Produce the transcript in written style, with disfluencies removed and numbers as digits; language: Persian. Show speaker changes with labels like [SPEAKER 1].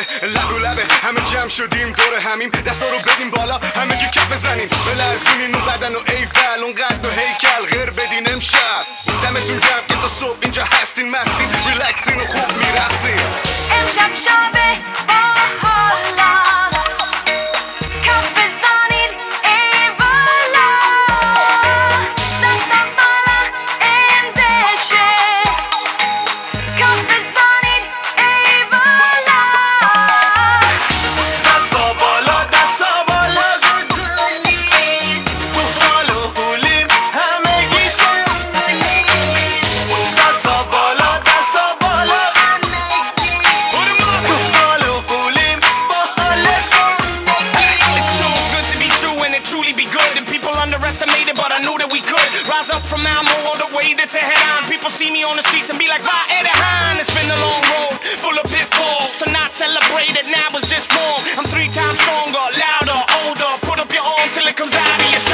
[SPEAKER 1] لب رو لبه همه جمع شدیم دور همیم، دستا رو بدیم بالا همه جو کف بزنیم، بلرزونین اون بدن و ایول اون قد و هیکل غیر بدین امشب. دمتون گرم که تا صبح اینجا هستین مستین ریلکسین و خوب میرقصین.
[SPEAKER 2] امشب شبه باحالاست، کف بزنین ای والا، دستا بالا اندشه، کف بزنین ای والا.
[SPEAKER 1] دستا بالا دستا بالا گلگولید، تو حال و حولیم همگی شنگولید. دستا بالا دستا بالا همگی، تو حال و حولیم با حال زندگی.
[SPEAKER 3] It's too good to be true and it truly be good. And people underestimated, but I knew that we could rise up from Malmo all the way to Tehran. People see me on the streets and be like, "Va Edahan." It's been a long road, full of pitfalls. To not celebrate it now is just wrong. I'm 3 times stronger, louder, older. Put up your arms till it comes out of your